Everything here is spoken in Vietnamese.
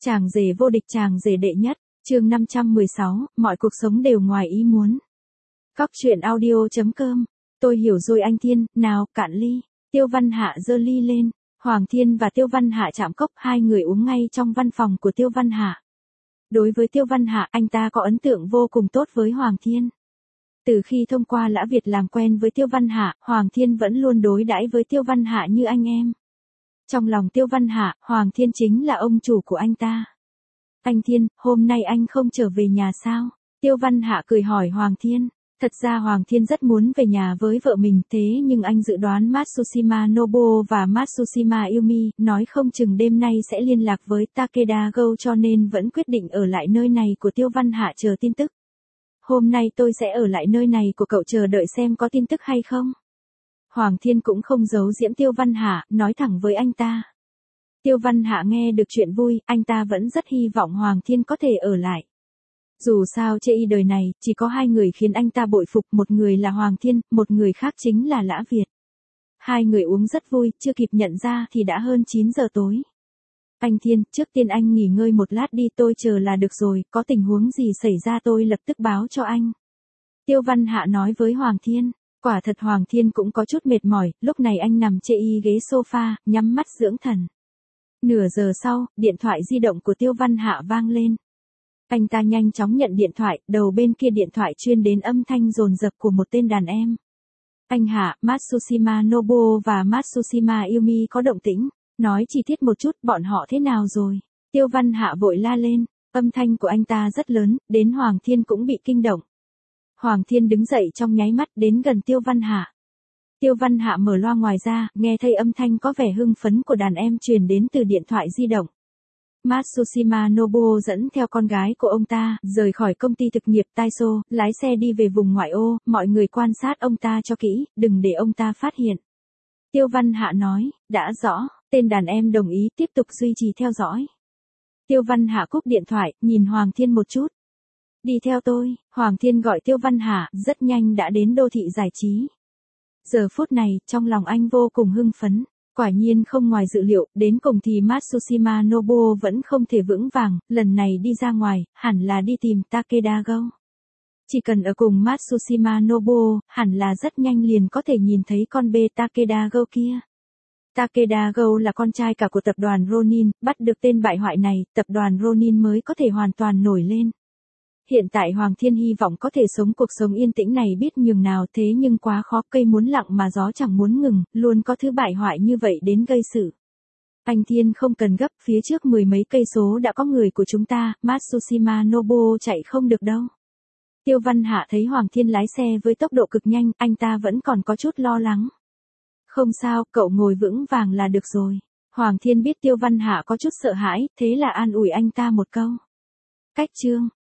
Chàng rể vô địch, chàng rể đệ nhất, chương 516, mọi cuộc sống đều ngoài ý muốn. Cóc truyện audio.com, tôi hiểu rồi anh Thiên, nào, cạn ly. Tiêu Văn Hạ giơ ly lên, Hoàng Thiên và Tiêu Văn Hạ chạm cốc, hai người uống ngay trong văn phòng của Tiêu Văn Hạ. Đối với Tiêu Văn Hạ, anh ta có ấn tượng vô cùng tốt với Hoàng Thiên. Từ khi thông qua Lã Việt làm quen với Tiêu Văn Hạ, Hoàng Thiên vẫn luôn đối đãi với Tiêu Văn Hạ như anh em. Trong lòng Tiêu Văn Hạ, Hoàng Thiên chính là ông chủ của anh ta. Anh Thiên, hôm nay anh không trở về nhà sao? Tiêu Văn Hạ cười hỏi Hoàng Thiên. Thật ra Hoàng Thiên rất muốn về nhà với vợ mình, thế nhưng anh dự đoán Matsushima Nobuo và Matsushima Yumi nói không chừng đêm nay sẽ liên lạc với Takeda Go, cho nên vẫn quyết định ở lại nơi này của Tiêu Văn Hạ chờ tin tức. Hôm nay tôi sẽ ở lại nơi này của cậu chờ đợi xem có tin tức hay không. Hoàng Thiên cũng không giấu giễm Tiêu Văn Hạ, nói thẳng với anh ta. Tiêu Văn Hạ nghe được chuyện vui, anh ta vẫn rất hy vọng Hoàng Thiên có thể ở lại. Dù sao chê y đời này, chỉ có hai người khiến anh ta bội phục, một người là Hoàng Thiên, một người khác chính là Lã Việt. Hai người uống rất vui, chưa kịp nhận ra thì đã hơn 9 giờ tối. Anh Thiên, trước tiên anh nghỉ ngơi một lát đi, tôi chờ là được rồi, có tình huống gì xảy ra tôi lập tức báo cho anh. Tiêu Văn Hạ nói với Hoàng Thiên. Quả thật Hoàng Thiên cũng có chút mệt mỏi, lúc này anh nằm chê y ghế sofa, nhắm mắt dưỡng thần. Nửa giờ sau, điện thoại di động của Tiêu Văn Hạ vang lên. Anh ta nhanh chóng nhận điện thoại, đầu bên kia điện thoại truyền đến âm thanh dồn dập của một tên đàn em. Anh Hạ, Matsushima Nobuo và Matsushima Yumi có động tĩnh, nói chi tiết một chút, bọn họ thế nào rồi? Tiêu Văn Hạ vội la lên, âm thanh của anh ta rất lớn, đến Hoàng Thiên cũng bị kinh động. Hoàng Thiên đứng dậy trong nháy mắt đến gần Tiêu Văn Hạ. Tiêu Văn Hạ mở loa ngoài ra, nghe thấy âm thanh có vẻ hưng phấn của đàn em truyền đến từ điện thoại di động. Matsushima Nobuo dẫn theo con gái của ông ta, rời khỏi công ty thực nghiệp Taiso, lái xe đi về vùng ngoại ô, mọi người quan sát ông ta cho kỹ, đừng để ông ta phát hiện. Tiêu Văn Hạ nói, đã rõ, tên đàn em đồng ý tiếp tục duy trì theo dõi. Tiêu Văn Hạ cúp điện thoại, nhìn Hoàng Thiên một chút. Đi theo tôi, Hoàng Thiên gọi Tiêu Văn Hạ, rất nhanh đã đến đô thị giải trí. Giờ phút này, trong lòng anh vô cùng hưng phấn. Quả nhiên không ngoài dự liệu, đến cùng thì Matsushima Nobuo vẫn không thể vững vàng, lần này đi ra ngoài, hẳn là đi tìm Takeda Go. Chỉ cần ở cùng Matsushima Nobuo, hẳn là rất nhanh liền có thể nhìn thấy con bê Takeda Go kia. Takeda Go là con trai cả của tập đoàn Ronin, bắt được tên bại hoại này, tập đoàn Ronin mới có thể hoàn toàn nổi lên. Hiện tại Hoàng Thiên hy vọng có thể sống cuộc sống yên tĩnh này biết nhường nào, thế nhưng quá khó, cây muốn lặng mà gió chẳng muốn ngừng, luôn có thứ bại hoại như vậy đến gây sự. Anh Thiên không cần gấp, phía trước 10 mấy cây số đã có người của chúng ta, Matsushima Nobuo chạy không được đâu. Tiêu Văn Hạ thấy Hoàng Thiên lái xe với tốc độ cực nhanh, anh ta vẫn còn có chút lo lắng. Không sao, cậu ngồi vững vàng là được rồi. Hoàng Thiên biết Tiêu Văn Hạ có chút sợ hãi, thế là an ủi anh ta một câu. Cách chương